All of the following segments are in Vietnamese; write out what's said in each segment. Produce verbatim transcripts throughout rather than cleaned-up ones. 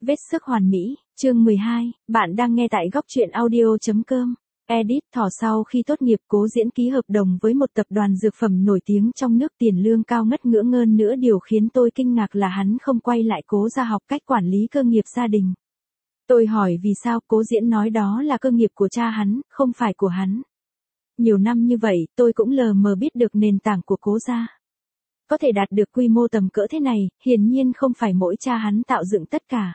Vết sức hoàn mỹ, chương mười hai, bạn đang nghe tại góc truyện audio.com. Edit thỏ sau khi tốt nghiệp Cố Diễn ký hợp đồng với một tập đoàn dược phẩm nổi tiếng trong nước, tiền lương cao ngất ngưỡng hơn nữa. Điều khiến tôi kinh ngạc là hắn không quay lại Cố gia học cách quản lý cơ nghiệp gia đình. Tôi hỏi vì sao, Cố Diễn nói đó là cơ nghiệp của cha hắn, không phải của hắn. Nhiều năm như vậy, tôi cũng lờ mờ biết được nền tảng của Cố gia. Có thể đạt được quy mô tầm cỡ thế này, hiển nhiên không phải mỗi cha hắn tạo dựng tất cả.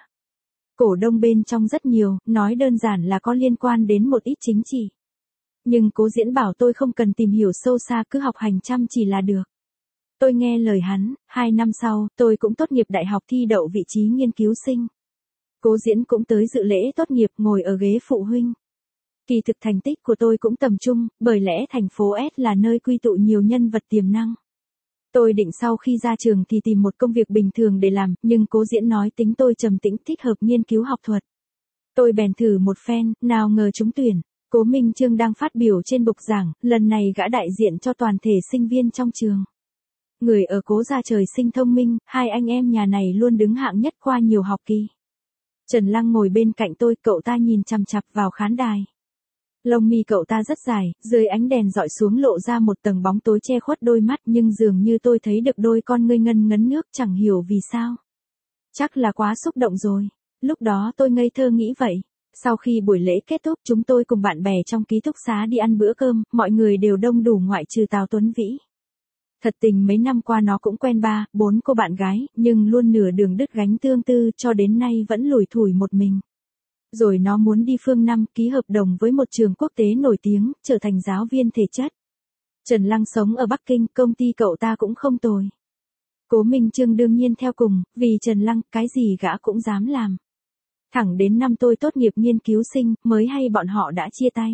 Cổ đông bên trong rất nhiều, nói đơn giản là có liên quan đến một ít chính trị. Nhưng Cố Diễn bảo tôi không cần tìm hiểu sâu xa, cứ học hành chăm chỉ là được. Tôi nghe lời hắn, hai năm sau, tôi cũng tốt nghiệp đại học, thi đậu vị trí nghiên cứu sinh. Cố Diễn cũng tới dự lễ tốt nghiệp, ngồi ở ghế phụ huynh. Kỳ thực thành tích của tôi cũng tầm trung, bởi lẽ thành phố S là nơi quy tụ nhiều nhân vật tiềm năng. Tôi định sau khi ra trường thì tìm một công việc bình thường để làm, nhưng Cố Diễn nói tính tôi trầm tĩnh, thích hợp nghiên cứu học thuật. Tôi bèn thử một phen, nào ngờ trúng tuyển. Cố Minh Chương đang phát biểu trên bục giảng, lần này gã đại diện cho toàn thể sinh viên trong trường. Người ở Cố gia trời sinh thông minh, hai anh em nhà này luôn đứng hạng nhất qua nhiều học kỳ. Trần Lăng ngồi bên cạnh tôi, cậu ta nhìn chằm chằm vào khán đài. Lông mi cậu ta rất dài, dưới ánh đèn dọi xuống lộ ra một tầng bóng tối che khuất đôi mắt, nhưng dường như tôi thấy được đôi con ngươi ngân ngấn nước, chẳng hiểu vì sao. Chắc là quá xúc động rồi. Lúc đó tôi ngây thơ nghĩ vậy. Sau khi buổi lễ kết thúc, chúng tôi cùng bạn bè trong ký túc xá đi ăn bữa cơm, mọi người đều đông đủ ngoại trừ Tào Tuấn Vĩ. Thật tình mấy năm qua nó cũng quen ba, bốn cô bạn gái, nhưng luôn nửa đường đứt gánh tương tư, cho đến nay vẫn lủi thủi một mình. Rồi nó muốn đi phương Nam, ký hợp đồng với một trường quốc tế nổi tiếng, trở thành giáo viên thể chất. Trần Lăng sống ở Bắc Kinh, công ty cậu ta cũng không tồi. Cố Minh Chương đương nhiên theo cùng, vì Trần Lăng, cái gì gã cũng dám làm. Thẳng đến năm tôi tốt nghiệp nghiên cứu sinh, mới hay bọn họ đã chia tay.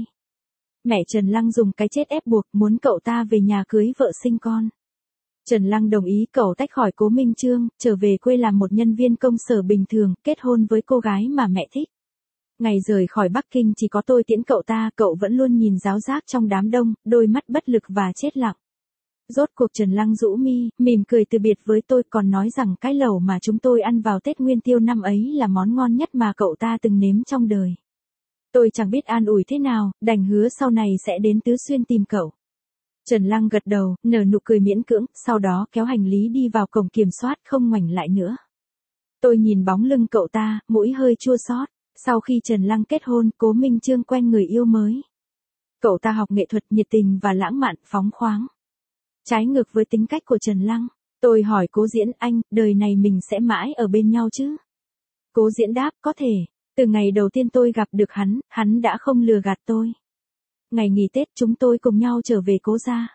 Mẹ Trần Lăng dùng cái chết ép buộc, muốn cậu ta về nhà cưới vợ sinh con. Trần Lăng đồng ý, cậu tách khỏi Cố Minh Chương, trở về quê làm một nhân viên công sở bình thường, kết hôn với cô gái mà mẹ thích. Ngày rời khỏi Bắc Kinh chỉ có tôi tiễn cậu ta, cậu vẫn luôn nhìn ráo rác trong đám đông, đôi mắt bất lực và chết lặng. Rốt cuộc Trần Lăng rũ mi, mỉm cười từ biệt với tôi, còn nói rằng cái lẩu mà chúng tôi ăn vào Tết Nguyên Tiêu năm ấy là món ngon nhất mà cậu ta từng nếm trong đời. Tôi chẳng biết an ủi thế nào, đành hứa sau này sẽ đến Tứ Xuyên tìm cậu. Trần Lăng gật đầu, nở nụ cười miễn cưỡng, sau đó kéo hành lý đi vào cổng kiểm soát, không ngoảnh lại nữa. Tôi nhìn bóng lưng cậu ta, mũi hơi chua xót. Sau khi Trần Lăng kết hôn, Cố Minh Chương quen người yêu mới. Cậu ta học nghệ thuật, nhiệt tình và lãng mạn, phóng khoáng. Trái ngược với tính cách của Trần Lăng. Tôi hỏi Cố Diễn, anh, đời này mình sẽ mãi ở bên nhau chứ? Cố Diễn đáp, có thể. Từ ngày đầu tiên tôi gặp được hắn, hắn đã không lừa gạt tôi. Ngày nghỉ Tết chúng tôi cùng nhau trở về Cố gia.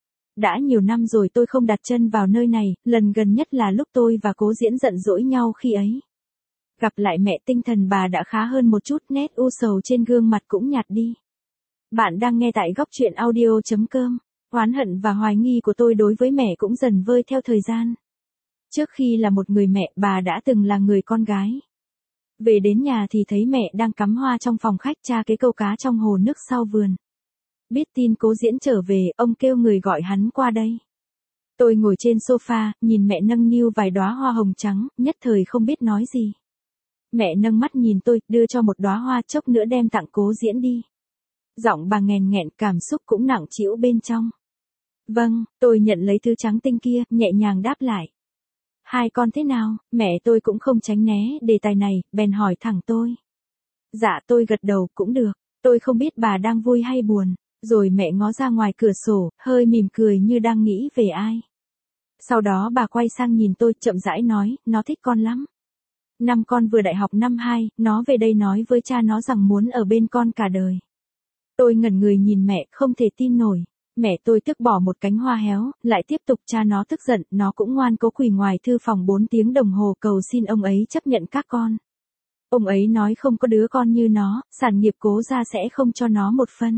Đã nhiều năm rồi tôi không đặt chân vào nơi này, lần gần nhất là lúc tôi và Cố Diễn giận dỗi nhau khi ấy. Gặp lại mẹ, tinh thần bà đã khá hơn một chút, nét u sầu trên gương mặt cũng nhạt đi. Bạn đang nghe tại góc truyện audio.com. Oán hận và hoài nghi của tôi đối với mẹ cũng dần vơi theo thời gian. Trước khi là một người mẹ, bà đã từng là người con gái. Về đến nhà thì thấy mẹ đang cắm hoa trong phòng khách, tra cái câu cá trong hồ nước sau vườn. Biết tin Cố Diễn trở về, ông kêu người gọi hắn qua đây. Tôi ngồi trên sofa, nhìn mẹ nâng niu vài đóa hoa hồng trắng, nhất thời không biết nói gì. Mẹ nâng mắt nhìn tôi, đưa cho một đóa hoa, chốc nữa đem tặng Cố Diễn đi. Giọng bà nghèn nghẹn, cảm xúc cũng nặng trĩu bên trong. Vâng, tôi nhận lấy thứ trắng tinh kia, nhẹ nhàng đáp lại. Hai con thế nào? Mẹ tôi cũng không tránh né đề tài này, bèn hỏi thẳng tôi. Dạ, tôi gật đầu, cũng được. Tôi không biết bà đang vui hay buồn. Rồi mẹ ngó ra ngoài cửa sổ, hơi mỉm cười như đang nghĩ về ai. Sau đó bà quay sang nhìn tôi, chậm rãi nói, nó thích con lắm. Năm con vừa đại học năm hai, nó về đây nói với cha nó rằng muốn ở bên con cả đời. Tôi ngẩn người nhìn mẹ, không thể tin nổi. Mẹ tôi tức bỏ một cánh hoa héo, lại tiếp tục, cha nó tức giận, nó cũng ngoan cố quỳ ngoài thư phòng bốn tiếng đồng hồ cầu xin ông ấy chấp nhận các con. Ông ấy nói không có đứa con như nó, sản nghiệp Cố gia sẽ không cho nó một phân.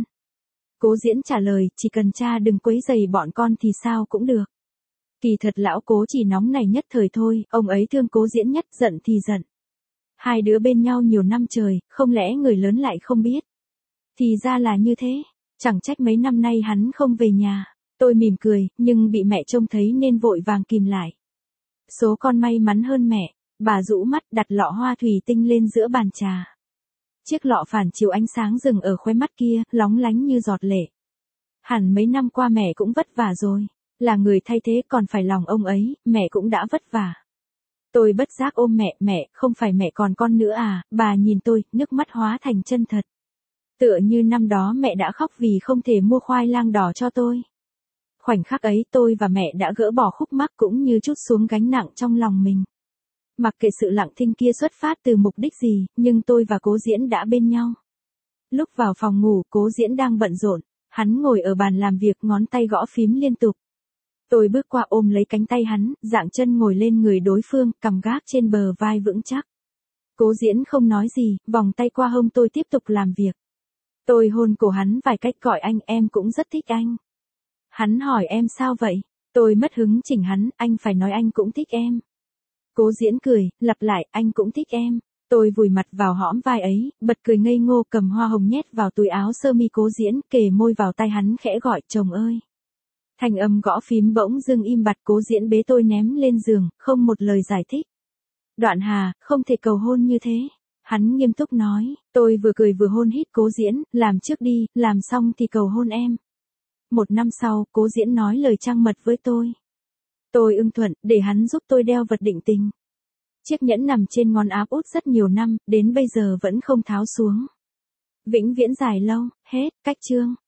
Cố Diễn trả lời, chỉ cần cha đừng quấy rầy bọn con thì sao cũng được. Kỳ thật lão Cố chỉ nóng này nhất thời thôi, ông ấy thương Cố Diễn nhất, giận thì giận. Hai đứa bên nhau nhiều năm trời, không lẽ người lớn lại không biết. Thì ra là như thế, chẳng trách mấy năm nay hắn không về nhà. Tôi mỉm cười, nhưng bị mẹ trông thấy nên vội vàng kìm lại. Số con may mắn hơn mẹ. Bà rũ mắt đặt lọ hoa thủy tinh lên giữa bàn trà. Chiếc lọ phản chiếu ánh sáng rừng ở khóe mắt kia, lóng lánh như giọt lệ. Hẳn mấy năm qua mẹ cũng vất vả rồi. Là người thay thế còn phải lòng ông ấy, mẹ cũng đã vất vả. Tôi bất giác ôm mẹ, mẹ, không phải mẹ còn con nữa à, bà nhìn tôi, nước mắt hóa thành chân thật. Tựa như năm đó mẹ đã khóc vì không thể mua khoai lang đỏ cho tôi. Khoảnh khắc ấy tôi và mẹ đã gỡ bỏ khúc mắc cũng như trút xuống gánh nặng trong lòng mình. Mặc kệ sự lặng thinh kia xuất phát từ mục đích gì, nhưng tôi và Cố Diễn đã bên nhau. Lúc vào phòng ngủ, Cố Diễn đang bận rộn, hắn ngồi ở bàn làm việc ngón tay gõ phím liên tục. Tôi bước qua ôm lấy cánh tay hắn, dạng chân ngồi lên người đối phương, cằm gác trên bờ vai vững chắc. Cố Diễn không nói gì, vòng tay qua hông tôi tiếp tục làm việc. Tôi hôn cổ hắn vài cách gọi anh, em cũng rất thích anh. Hắn hỏi em sao vậy? Tôi mất hứng chỉnh hắn, anh phải nói anh cũng thích em. Cố Diễn cười, lặp lại, anh cũng thích em. Tôi vùi mặt vào hõm vai ấy, bật cười ngây ngô, cầm hoa hồng nhét vào túi áo sơ mi Cố Diễn, kề môi vào tai hắn khẽ gọi, chồng ơi. Thanh âm gõ phím bỗng dưng im bặt. Cố Diễn bế tôi ném lên giường, không một lời giải thích. Đoạn Hà, không thể cầu hôn như thế. Hắn nghiêm túc nói, tôi vừa cười vừa hôn hít Cố Diễn, làm trước đi, làm xong thì cầu hôn em. Một năm sau, Cố Diễn nói lời trăng mật với tôi. Tôi ưng thuận, để hắn giúp tôi đeo vật định tình. Chiếc nhẫn nằm trên ngón áp út rất nhiều năm, đến bây giờ vẫn không tháo xuống. Vĩnh viễn dài lâu, hết, cách chương.